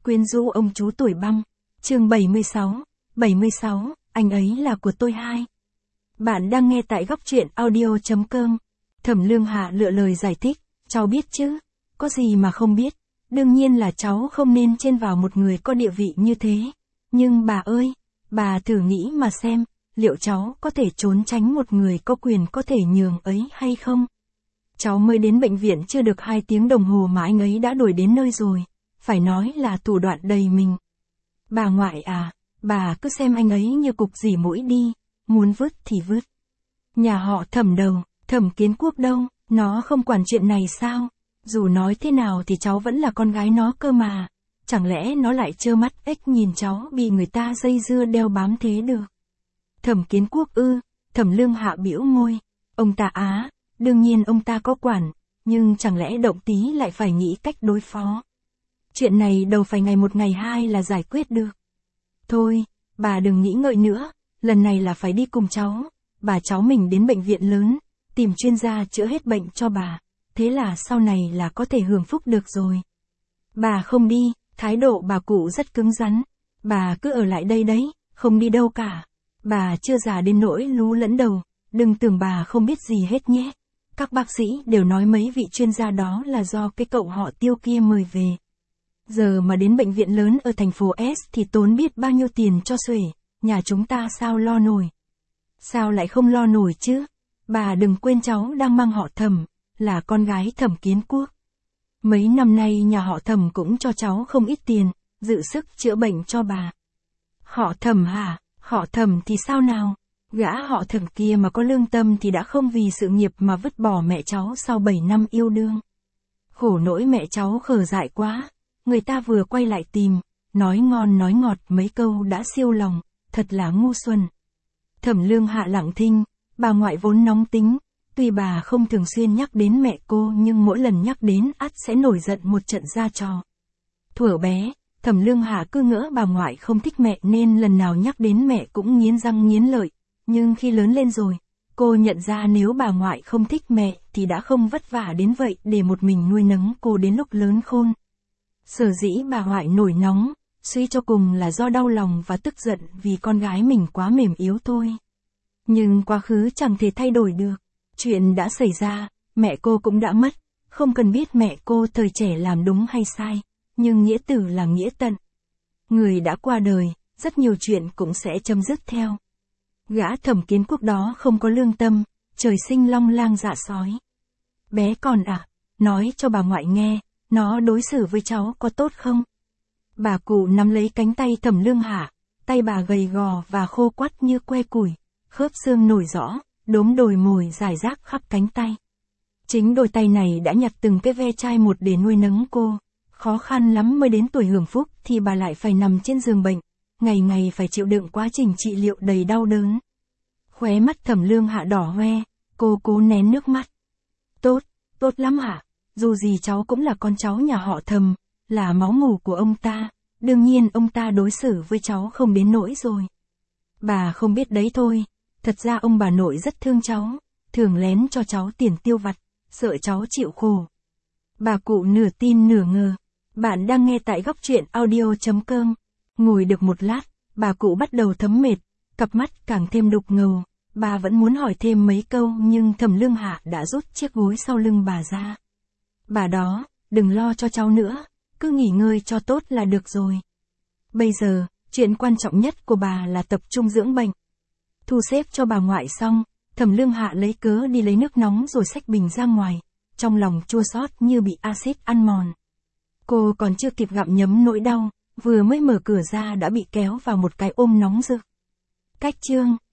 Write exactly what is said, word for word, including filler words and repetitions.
Quyến rũ ông chú tuổi băng. Chương bảy mươi sáu. bảy mươi sáu, anh ấy là của tôi hai. Bạn đang nghe tại góc truyện audio chấm com. Thẩm Lương Hạ lựa lời giải thích, cháu biết chứ, có gì mà không biết, đương nhiên là cháu không nên chen vào một người có địa vị như thế. Nhưng bà ơi, bà thử nghĩ mà xem, liệu cháu có thể trốn tránh một người có quyền có thể nhường ấy hay không? Cháu mới đến bệnh viện chưa được hai tiếng đồng hồ mà anh ấy đã đuổi đến nơi rồi, phải nói là thủ đoạn đầy mình. Bà ngoại à, bà cứ xem anh ấy như cục dỉ mũi đi, muốn vứt thì vứt. Nhà họ Thẩm đâu, Thẩm Kiến Quốc đâu, nó không quản chuyện này sao? Dù nói thế nào thì cháu vẫn là con gái nó cơ mà, chẳng lẽ nó lại trơ mắt ếch nhìn cháu bị người ta dây dưa đeo bám thế được? Thẩm Kiến Quốc ư? Thẩm Lương Hạ bĩu môi, ông ta á, đương nhiên ông ta có quản, nhưng chẳng lẽ động tí lại phải nghĩ cách đối phó. Chuyện này đâu phải ngày một ngày hai là giải quyết được. Thôi, bà đừng nghĩ ngợi nữa, lần này là phải đi cùng cháu, bà cháu mình đến bệnh viện lớn, tìm chuyên gia chữa hết bệnh cho bà, thế là sau này là có thể hưởng phúc được rồi. Bà không đi, thái độ bà cụ rất cứng rắn, bà cứ ở lại đây đấy, không đi đâu cả. Bà chưa già đến nỗi lú lẫn đầu, đừng tưởng bà không biết gì hết nhé. Các bác sĩ đều nói mấy vị chuyên gia đó là do cái cậu họ Tiêu kia mời về. Giờ mà đến bệnh viện lớn ở thành phố S thì tốn biết bao nhiêu tiền cho xuể, nhà chúng ta sao lo nổi. Sao lại không lo nổi chứ? Bà đừng quên cháu đang mang họ Thẩm, là con gái Thẩm Kiến Quốc. Mấy năm nay nhà họ Thẩm cũng cho cháu không ít tiền, dự sức chữa bệnh cho bà. Họ Thẩm hả? Họ Thẩm thì sao nào? Gã họ Thẩm kia mà có lương tâm thì đã không vì sự nghiệp mà vứt bỏ mẹ cháu sau bảy năm yêu đương. Khổ nỗi mẹ cháu khờ dại quá, người ta vừa quay lại tìm, nói ngon nói ngọt mấy câu đã siêu lòng, thật là ngu xuẩn. Thẩm Lương Hạ lặng thinh, bà ngoại vốn nóng tính, tuy bà không thường xuyên nhắc đến mẹ cô nhưng mỗi lần nhắc đến ắt sẽ nổi giận một trận ra trò. Thuở bé, Thẩm Lương Hạ cứ ngỡ bà ngoại không thích mẹ nên lần nào nhắc đến mẹ cũng nghiến răng nghiến lợi, nhưng khi lớn lên rồi, cô nhận ra nếu bà ngoại không thích mẹ thì đã không vất vả đến vậy để một mình nuôi nấng cô đến lúc lớn khôn. Sở dĩ bà ngoại nổi nóng, suy cho cùng là do đau lòng và tức giận vì con gái mình quá mềm yếu thôi. Nhưng quá khứ chẳng thể thay đổi được, chuyện đã xảy ra, mẹ cô cũng đã mất, không cần biết mẹ cô thời trẻ làm đúng hay sai, nhưng nghĩa tử là nghĩa tận. Người đã qua đời, rất nhiều chuyện cũng sẽ chấm dứt theo. Gã Thẩm Kiến Quốc đó không có lương tâm, trời sinh long lang dạ sói. Bé còn à, nói cho bà ngoại nghe, nó đối xử với cháu có tốt không? Bà cụ nắm lấy cánh tay Thẩm Lương Hạ, tay bà gầy gò và khô quắt như que củi, khớp xương nổi rõ, đốm đồi mồi rải rác khắp cánh tay. Chính đôi tay này đã nhặt từng cái ve chai một để nuôi nấng cô, khó khăn lắm mới đến tuổi hưởng phúc thì bà lại phải nằm trên giường bệnh, ngày ngày phải chịu đựng quá trình trị liệu đầy đau đớn. Khóe mắt Thẩm Lương Hạ đỏ hoe, cô cố nén nước mắt. Tốt, tốt lắm hả? Dù gì cháu cũng là con cháu nhà họ Thẩm, là máu mủ của ông ta, đương nhiên ông ta đối xử với cháu không đến nỗi rồi. Bà không biết đấy thôi, thật ra ông bà nội rất thương cháu, thường lén cho cháu tiền tiêu vặt, sợ cháu chịu khổ. Bà cụ nửa tin nửa ngờ. Bạn đang nghe tại góc truyện audio chấm com. Ngồi được một lát, bà cụ bắt đầu thấm mệt, cặp mắt càng thêm đục ngầu. Bà vẫn muốn hỏi thêm mấy câu nhưng Thẩm Lương Hạ đã rút chiếc gối sau lưng bà ra. Bà đó, đừng lo cho cháu nữa, cứ nghỉ ngơi cho tốt là được rồi. Bây giờ, chuyện quan trọng nhất của bà là tập trung dưỡng bệnh. Thu xếp cho bà ngoại xong, Thẩm Lương Hạ lấy cớ đi lấy nước nóng rồi xách bình ra ngoài, trong lòng chua xót như bị axit ăn mòn. Cô còn chưa kịp gặm nhấm nỗi đau, vừa mới mở cửa ra đã bị kéo vào một cái ôm nóng rực. Cách chương